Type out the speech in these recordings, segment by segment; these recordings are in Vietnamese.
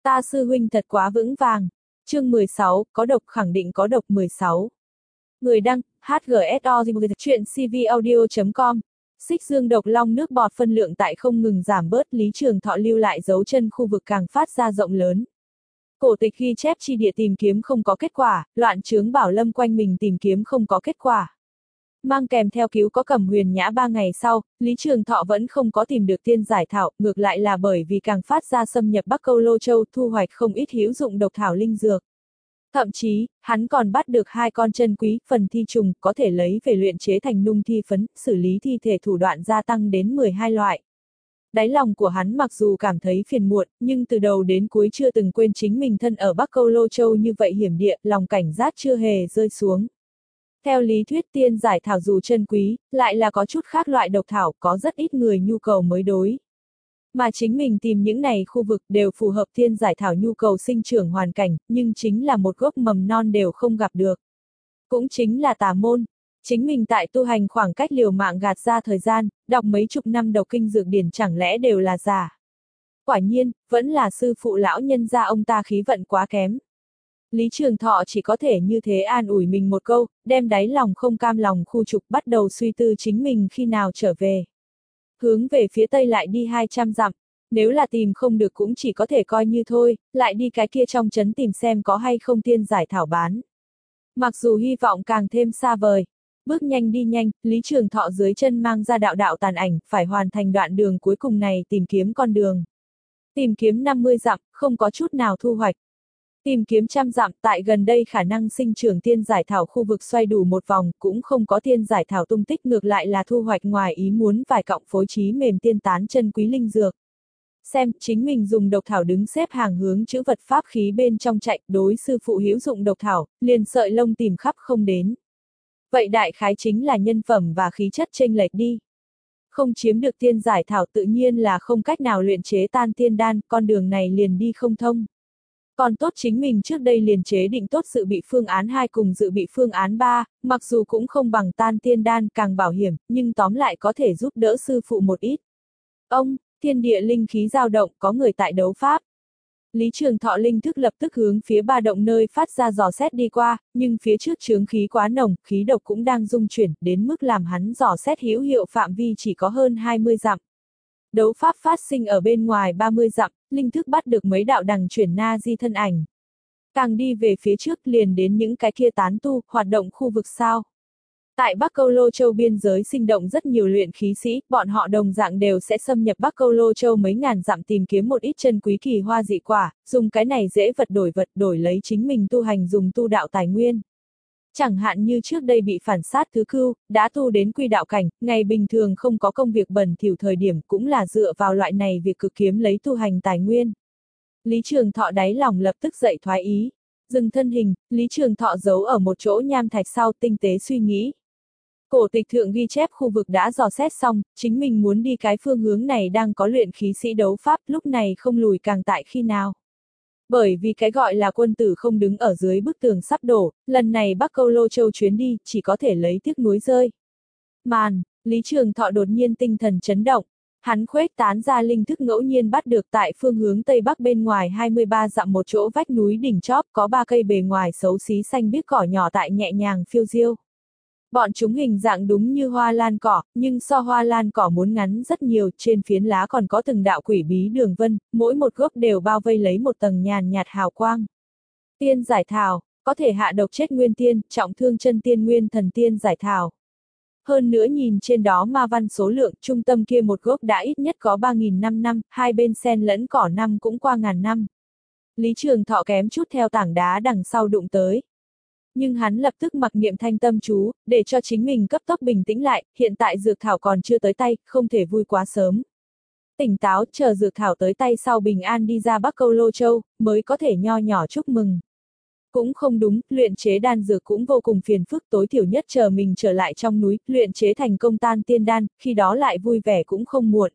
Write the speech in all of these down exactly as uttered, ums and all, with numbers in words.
Ta sư huynh thật quá vững vàng. Chương mười sáu, có độc khẳng định có độc mười sáu. Người đăng, hát giê ét o chuyện c v audio chấm com. Xích dương độc long nước bọt phân lượng tại không ngừng giảm bớt, Lý Trường Thọ lưu lại dấu chân khu vực càng phát ra rộng lớn. Cổ tịch ghi chép chi địa tìm kiếm không có kết quả, loạn chướng bảo lâm quanh mình tìm kiếm không có kết quả. Mang kèm theo cứu có Cẩm Huyền Nhã ba ngày sau, Lý Trường Thọ vẫn không có tìm được tiên giải thảo, ngược lại là bởi vì càng phát ra xâm nhập Bắc Câu Lô Châu, thu hoạch không ít hữu dụng độc thảo linh dược. Thậm chí, hắn còn bắt được hai con chân quý, phần thi trùng, có thể lấy về luyện chế thành nung thi phấn, xử lý thi thể thủ đoạn gia tăng đến mười hai loại. Đáy lòng của hắn mặc dù cảm thấy phiền muộn, nhưng từ đầu đến cuối chưa từng quên chính mình thân ở Bắc Câu Lô Châu như vậy hiểm địa, lòng cảnh giác chưa hề rơi xuống. Theo lý thuyết tiên giải thảo dù chân quý, lại là có chút khác loại độc thảo, có rất ít người nhu cầu mới đối. Mà chính mình tìm những này khu vực đều phù hợp tiên giải thảo nhu cầu sinh trưởng hoàn cảnh, nhưng chính là một gốc mầm non đều không gặp được. Cũng chính là tà môn. Chính mình tại tu hành khoảng cách liều mạng gạt ra thời gian, đọc mấy chục năm độc kinh dược điển chẳng lẽ đều là giả. Quả nhiên, vẫn là sư phụ lão nhân gia ông ta khí vận quá kém. Lý Trường Thọ chỉ có thể như thế an ủi mình một câu, đem đáy lòng không cam lòng khu trục, bắt đầu suy tư chính mình khi nào trở về. Hướng về phía tây lại đi hai trăm dặm, nếu là tìm không được cũng chỉ có thể coi như thôi, lại đi cái kia trong trấn tìm xem có hay không tiên giải thảo bán. Mặc dù hy vọng càng thêm xa vời, bước nhanh đi nhanh, Lý Trường Thọ dưới chân mang ra đạo đạo tàn ảnh, phải hoàn thành đoạn đường cuối cùng này tìm kiếm con đường. Tìm kiếm năm mươi dặm, không có chút nào thu hoạch. Tìm kiếm trăm dặm, tại gần đây khả năng sinh trưởng tiên giải thảo khu vực xoay đủ một vòng, cũng không có tiên giải thảo tung tích, ngược lại là thu hoạch ngoài ý muốn vài cọng phối trí mềm tiên tán chân quý linh dược. Xem, chính mình dùng độc thảo đứng xếp hàng hướng chữ vật pháp khí bên trong chạy, đối sư phụ hữu dụng độc thảo, liền sợi lông tìm khắp không đến. Vậy đại khái chính là nhân phẩm và khí chất chênh lệch đi. Không chiếm được tiên giải thảo tự nhiên là không cách nào luyện chế tan tiên đan, con đường này liền đi không thông. Còn tốt chính mình trước đây liền chế định tốt dự bị phương án hai cùng dự bị phương án ba, mặc dù cũng không bằng tan tiên đan càng bảo hiểm, nhưng tóm lại có thể giúp đỡ sư phụ một ít. Ông, thiên địa linh khí dao động, có người tại đấu pháp. Lý Trường Thọ linh thức lập tức hướng phía ba động nơi phát ra dò xét đi qua, nhưng phía trước chướng khí quá nồng, khí độc cũng đang dung chuyển, đến mức làm hắn dò xét hữu hiệu phạm vi chỉ có hơn hai mươi dặm. Đấu pháp phát sinh ở bên ngoài ba mươi dặm, linh thức bắt được mấy đạo đằng chuyển na di thân ảnh. Càng đi về phía trước liền đến những cái kia tán tu, hoạt động khu vực sao. Tại Bắc Câu Lô Châu biên giới sinh động rất nhiều luyện khí sĩ, bọn họ đồng dạng đều sẽ xâm nhập Bắc Câu Lô Châu mấy ngàn dặm tìm kiếm một ít chân quý kỳ hoa dị quả, dùng cái này dễ vật đổi vật đổi lấy chính mình tu hành dùng tu đạo tài nguyên. Chẳng hạn như trước đây bị phản sát thứ cưu, đã tu đến quy đạo cảnh, ngày bình thường không có công việc bẩn thỉu thời điểm cũng là dựa vào loại này việc cực kiếm lấy tu hành tài nguyên. Lý Trường Thọ đáy lòng lập tức dậy thoái ý. Dừng thân hình, Lý Trường Thọ giấu ở một chỗ nham thạch sau tinh tế suy nghĩ. Cổ tịch thượng ghi chép khu vực đã dò xét xong, chính mình muốn đi cái phương hướng này đang có luyện khí sĩ đấu pháp, lúc này không lùi càng tại khi nào. Bởi vì cái gọi là quân tử không đứng ở dưới bức tường sắp đổ, lần này Bắc Câu Lô Châu chuyến đi, chỉ có thể lấy tiếc nuối rơi. Màn, Lý Trường Thọ đột nhiên tinh thần chấn động. Hắn khuếch tán ra linh thức ngẫu nhiên bắt được tại phương hướng Tây Bắc bên ngoài hai mươi ba dặm một chỗ vách núi đỉnh chóp có ba cây bề ngoài xấu xí xanh biếc cỏ nhỏ tại nhẹ nhàng phiêu diêu. Bọn chúng hình dạng đúng như hoa lan cỏ, nhưng so hoa lan cỏ muốn ngắn rất nhiều, trên phiến lá còn có từng đạo quỷ bí đường vân, mỗi một gốc đều bao vây lấy một tầng nhàn nhạt hào quang. Tiên giải thảo, có thể hạ độc chết nguyên tiên, trọng thương chân tiên nguyên thần tiên giải thảo. Hơn nữa nhìn trên đó ma văn số lượng, trung tâm kia một gốc đã ít nhất có ba nghìn năm năm, hai bên xen lẫn cỏ năm cũng qua ngàn năm. Lý Trường Thọ kém chút theo tảng đá đằng sau đụng tới. Nhưng hắn lập tức mặc niệm thanh tâm chú, để cho chính mình cấp tốc bình tĩnh lại, hiện tại dược thảo còn chưa tới tay, không thể vui quá sớm. Tỉnh táo, chờ dược thảo tới tay sau bình an đi ra Bắc Câu Lô Châu, mới có thể nho nhỏ chúc mừng. Cũng không đúng, luyện chế đan dược cũng vô cùng phiền phức, tối thiểu nhất chờ mình trở lại trong núi, luyện chế thành công tan tiên đan, khi đó lại vui vẻ cũng không muộn.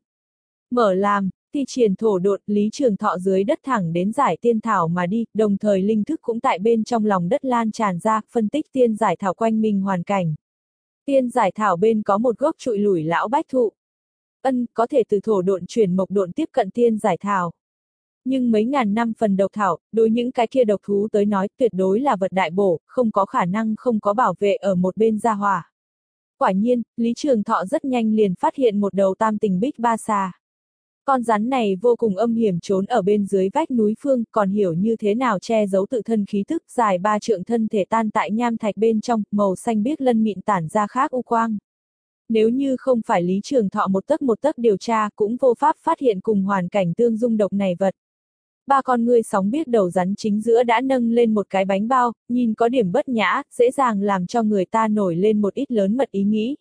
Mở làm, thi triển thổ độn, Lý Trường Thọ dưới đất thẳng đến giải tiên thảo mà đi, đồng thời linh thức cũng tại bên trong lòng đất lan tràn ra, phân tích tiên giải thảo quanh mình hoàn cảnh. Tiên giải thảo bên có một gốc trụi lủi lão bách thụ. Ân, có thể từ thổ độn chuyển mộc độn tiếp cận tiên giải thảo. Nhưng mấy ngàn năm phần độc thảo, đối những cái kia độc thú tới nói tuyệt đối là vật đại bổ, không có khả năng không có bảo vệ ở một bên gia hỏa. Quả nhiên, Lý Trường Thọ rất nhanh liền phát hiện một đầu tam tình bích ba xà. Con rắn này vô cùng âm hiểm trốn ở bên dưới vách núi phương, còn hiểu như thế nào che giấu tự thân khí tức, dài ba trượng thân thể tan tại nham thạch bên trong, màu xanh biếc lân mịn tản ra khác u quang. Nếu như không phải Lý Trường Thọ một tấc một tấc điều tra cũng vô pháp phát hiện cùng hoàn cảnh tương dung độc này vật. Ba con ngươi sóng biếc đầu rắn chính giữa đã nâng lên một cái bánh bao, nhìn có điểm bất nhã, dễ dàng làm cho người ta nổi lên một ít lớn mật ý nghĩ.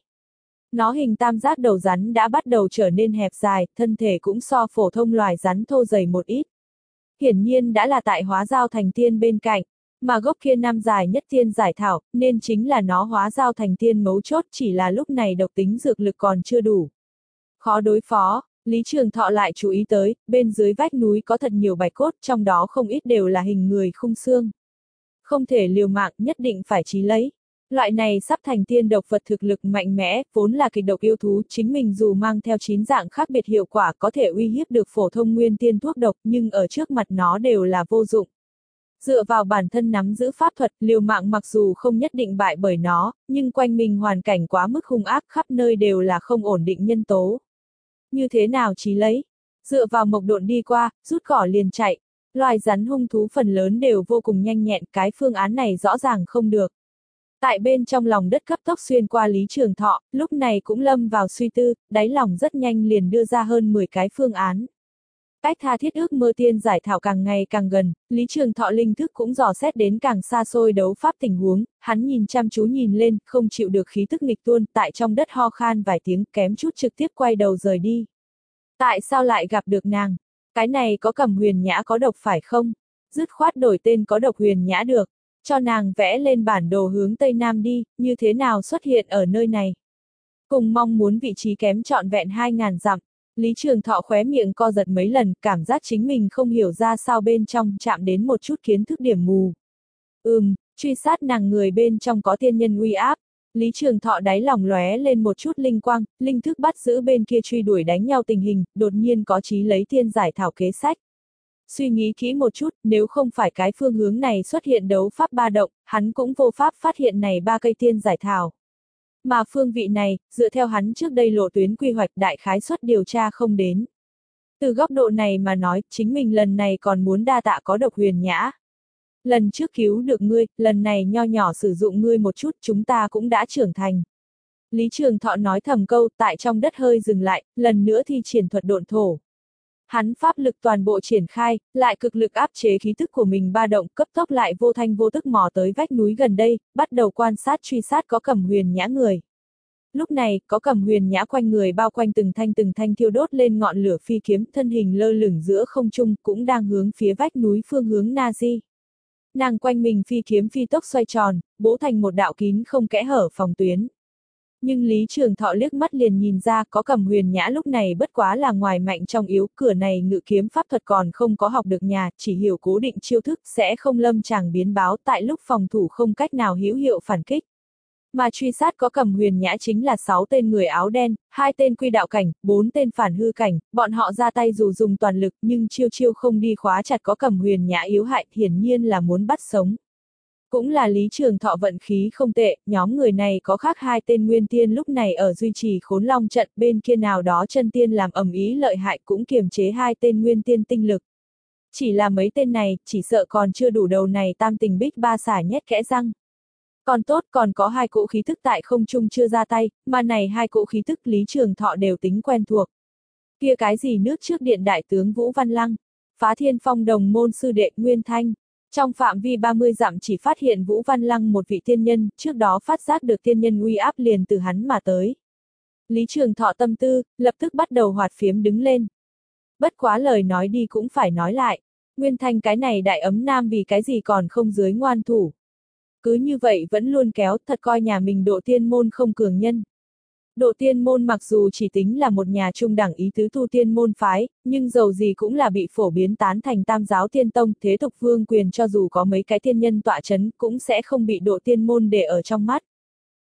Nó hình tam giác đầu rắn đã bắt đầu trở nên hẹp dài, thân thể cũng so phổ thông loài rắn thô dày một ít. Hiển nhiên đã là tại hóa giao thành tiên bên cạnh, mà gốc kia năm dài nhất tiên giải thảo, nên chính là nó hóa giao thành tiên mấu chốt, chỉ là lúc này độc tính dược lực còn chưa đủ. Khó đối phó, Lý Trường Thọ lại chú ý tới, bên dưới vách núi có thật nhiều bạch cốt, trong đó không ít đều là hình người khung xương. Không thể liều mạng, nhất định phải chí lấy. Loại này sắp thành tiên độc vật thực lực mạnh mẽ, vốn là kịch độc yêu thú, chính mình dù mang theo chín dạng khác biệt hiệu quả có thể uy hiếp được phổ thông nguyên tiên thuốc độc, nhưng ở trước mặt nó đều là vô dụng. Dựa vào bản thân nắm giữ pháp thuật, liều mạng mặc dù không nhất định bại bởi nó, nhưng quanh mình hoàn cảnh quá mức hung ác, khắp nơi đều là không ổn định nhân tố. Như thế nào chí lấy? Dựa vào mộc độn đi qua, rút cỏ liền chạy. Loài rắn hung thú phần lớn đều vô cùng nhanh nhẹn, cái phương án này rõ ràng không được. Tại bên trong lòng đất cấp tốc xuyên qua Lý Trường Thọ, lúc này cũng lâm vào suy tư, đáy lòng rất nhanh liền đưa ra hơn mười cái phương án. Cách tha thiết ước mơ tiên giải thảo càng ngày càng gần, Lý Trường Thọ linh thức cũng dò xét đến càng xa xôi đấu pháp tình huống, hắn nhìn chăm chú nhìn lên, không chịu được khí tức nghịch tuôn, tại trong đất ho khan vài tiếng, kém chút trực tiếp quay đầu rời đi. Tại sao lại gặp được nàng? Cái này có Cẩm Huyền Nhã có độc phải không? Dứt khoát đổi tên có độc Huyền Nhã được. Cho nàng vẽ lên bản đồ hướng Tây Nam đi, như thế nào xuất hiện ở nơi này. Cùng mong muốn vị trí kém trọn vẹn hai ngàn dặm, Lý Trường Thọ khóe miệng co giật mấy lần, cảm giác chính mình không hiểu ra sao bên trong chạm đến một chút kiến thức điểm mù. Ừm, truy sát nàng người bên trong có tiên nhân uy áp. Lý Trường Thọ đáy lòng lóe lên một chút linh quang, linh thức bắt giữ bên kia truy đuổi đánh nhau tình hình, đột nhiên có chí lấy tiên giải thảo kế sách. Suy nghĩ kỹ một chút, nếu không phải cái phương hướng này xuất hiện đấu pháp ba động, hắn cũng vô pháp phát hiện này ba cây tiên giải thảo. Mà phương vị này, dựa theo hắn trước đây lộ tuyến quy hoạch đại khái suất điều tra không đến. Từ góc độ này mà nói, chính mình lần này còn muốn đa tạ có độc Huyền Nhã. Lần trước cứu được ngươi, lần này nho nhỏ sử dụng ngươi một chút, chúng ta cũng đã trưởng thành. Lý Trường Thọ nói thầm câu, tại trong đất hơi dừng lại, lần nữa thi triển thuật độn thổ. Hắn pháp lực toàn bộ triển khai, lại cực lực áp chế khí tức của mình ba động, cấp tốc lại vô thanh vô tức mò tới vách núi gần đây, bắt đầu quan sát truy sát có Cẩm Huyền Nhã người. Lúc này, có Cẩm Huyền Nhã quanh người bao quanh từng thanh từng thanh thiêu đốt lên ngọn lửa phi kiếm, thân hình lơ lửng giữa không trung, cũng đang hướng phía vách núi phương hướng Na Di. Nàng quanh mình phi kiếm phi tốc xoay tròn, bố thành một đạo kín không kẽ hở phòng tuyến. Nhưng Lý Trường Thọ liếc mắt liền nhìn ra có Cẩm Huyền Nhã lúc này bất quá là ngoài mạnh trong yếu, cửa này ngự kiếm pháp thuật còn không có học được nhà, chỉ hiểu cố định chiêu thức sẽ không lâm chàng biến báo tại lúc phòng thủ không cách nào hữu hiệu phản kích. Mà truy sát có Cẩm Huyền Nhã chính là sáu tên người áo đen, hai tên quy đạo cảnh, bốn tên phản hư cảnh, bọn họ ra tay dù dùng toàn lực nhưng chiêu chiêu không đi khóa chặt có Cẩm Huyền Nhã yếu hại, hiển nhiên là muốn bắt sống. Cũng là Lý Trường Thọ vận khí không tệ, nhóm người này có khác hai tên nguyên tiên lúc này ở duy trì Khốn Long trận, bên kia nào đó chân tiên làm ầm ý lợi hại cũng kiềm chế hai tên nguyên tiên tinh lực. Chỉ là mấy tên này, chỉ sợ còn chưa đủ đầu này tam tình bích ba xả nhét kẽ răng. Còn tốt còn có hai cỗ khí thức tại không trung chưa ra tay, mà này hai cỗ khí thức Lý Trường Thọ đều tính quen thuộc. Kia cái gì nước trước điện đại tướng Vũ Văn Lăng, Phá Thiên Phong đồng môn sư đệ Nguyên Thanh. Trong phạm vi ba mươi dặm chỉ phát hiện Vũ Văn Lăng một vị tiên nhân, trước đó phát giác được tiên nhân uy áp liền từ hắn mà tới. Lý Trường Thọ tâm tư, lập tức bắt đầu hoạt phiếm đứng lên. Bất quá lời nói đi cũng phải nói lại, Nguyên Thanh cái này đại ấm nam vì cái gì còn không dưới ngoan thủ. Cứ như vậy vẫn luôn kéo, thật coi nhà mình độ tiên môn không cường nhân. Độ tiên môn mặc dù chỉ tính là một nhà trung đẳng ý tứ tu tiên môn phái, nhưng dầu gì cũng là bị phổ biến tán thành tam giáo tiên tông, thế tục vương quyền cho dù có mấy cái tiên nhân tọa chấn cũng sẽ không bị độ tiên môn để ở trong mắt.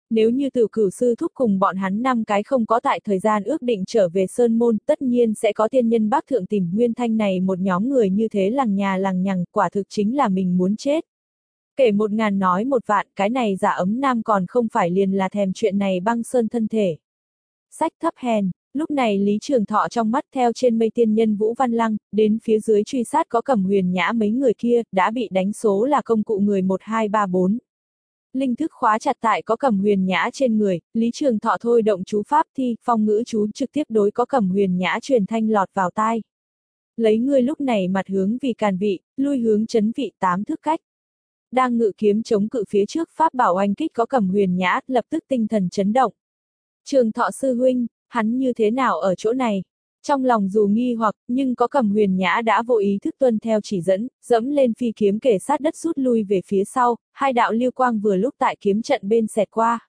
Nếu như Tử Cửu sư thúc cùng bọn hắn năm cái không có tại thời gian ước định trở về Sơn Môn, tất nhiên sẽ có tiên nhân bác thượng tìm Nguyên Thanh này một nhóm người như thế lằng nhà lằng nhằng, quả thực chính là mình muốn chết. Kể một ngàn nói một vạn, cái này Giả Ấm Nam còn không phải liền là thèm chuyện này băng sơn thân thể. Sách thấp hèn, lúc này Lý Trường Thọ trong mắt theo trên mây tiên nhân Vũ Văn Lăng, đến phía dưới truy sát có Cẩm Huyền Nhã mấy người kia, đã bị đánh số là công cụ người một hai ba bốn. Linh thức khóa chặt tại có Cẩm Huyền Nhã trên người, Lý Trường Thọ thôi động chú pháp thi, phong ngữ chú trực tiếp đối có Cẩm Huyền Nhã truyền thanh lọt vào tai. Lấy ngươi lúc này mặt hướng vì càn vị, lui hướng chấn vị tám thước cách. Đang ngự kiếm chống cự phía trước pháp bảo oanh kích có Cẩm Huyền Nhã, lập tức tinh thần chấn động. Trường Thọ sư huynh, hắn như thế nào ở chỗ này? Trong lòng dù nghi hoặc, nhưng có Cẩm Huyền Nhã đã vô ý thức tuân theo chỉ dẫn, dẫm lên phi kiếm kề sát đất rút lui về phía sau, hai đạo lưu quang vừa lúc tại kiếm trận bên xẹt qua.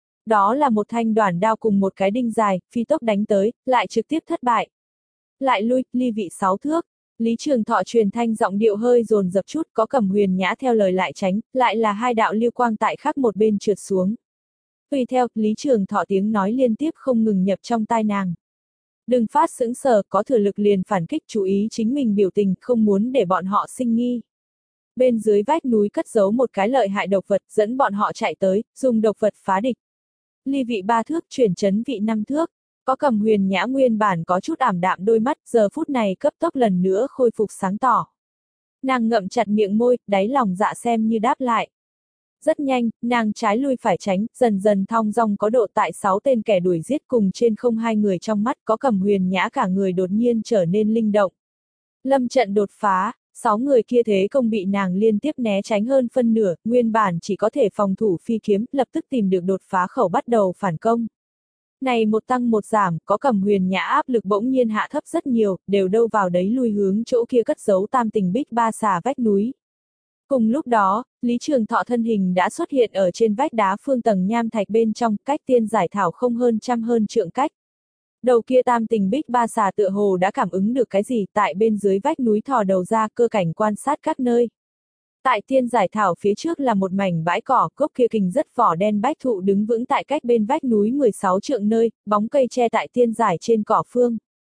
Đó là một thanh đoản đao cùng một cái đinh dài, phi tốc đánh tới, lại trực tiếp thất bại. Lại lui, ly vị sáu thước. Lý Trường Thọ truyền thanh giọng điệu hơi dồn dập chút, có Cẩm Huyền Nhã theo lời lại tránh, lại là hai đạo lưu quang tại khác một bên trượt xuống. Tùy theo, Lý Trường Thọ tiếng nói liên tiếp không ngừng nhập trong tai nàng. Đừng phát sững sờ, có thừa lực liền phản kích, chú ý chính mình biểu tình, không muốn để bọn họ sinh nghi. Bên dưới vách núi cất giấu một cái lợi hại độc vật, dẫn bọn họ chạy tới, dùng độc vật phá địch. Ly vị ba thước, chuyển chấn vị năm thước. Có Cẩm Huyền Nhã nguyên bản có chút ảm đạm đôi mắt, giờ phút này cấp tốc lần nữa khôi phục sáng tỏ. Nàng ngậm chặt miệng môi, đáy lòng dạ xem như đáp lại. Rất nhanh, nàng trái lui phải tránh, dần dần thong dong có độ tại sáu tên kẻ đuổi giết cùng trên không hai người trong mắt có Cẩm Huyền Nhã cả người đột nhiên trở nên linh động. Lâm trận đột phá, sáu người kia thế công bị nàng liên tiếp né tránh hơn phân nửa, nguyên bản chỉ có thể phòng thủ phi kiếm, lập tức tìm được đột phá khẩu bắt đầu phản công. Này một tăng một giảm, có Cẩm Huyền Nhã áp lực bỗng nhiên hạ thấp rất nhiều, đều đâu vào đấy lui hướng chỗ kia cất giấu tam tình bích ba xà vách núi. Cùng lúc đó, Lý Trường Thọ thân hình đã xuất hiện ở trên vách đá phương tầng nham thạch bên trong, cách tiên giải thảo không hơn trăm hơn trượng cách. Đầu kia tam tình bích ba xà tựa hồ đã cảm ứng được cái gì, tại bên dưới vách núi thò đầu ra cơ cảnh quan sát các nơi. Tại tiên giải thảo phía trước là một mảnh bãi cỏ, gốc kia kình rất vỏ đen bách thụ đứng vững tại cách bên vách núi mười sáu trượng nơi, bóng cây che tại tiên giải trên cỏ phương.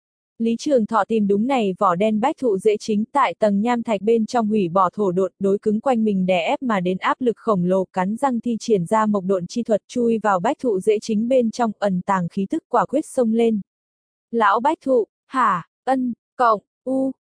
Lý Trường Thọ tìm đúng này vỏ đen bách thụ dễ chính tại tầng nham thạch bên trong hủy bỏ thổ độn, đối cứng quanh mình đè ép mà đến áp lực khổng lồ, cắn răng thi triển ra mộc độn chi thuật chui vào bách thụ dễ chính bên trong, ẩn tàng khí tức quả quyết xông lên. Lão bách thụ, hả, ân, cộng, u,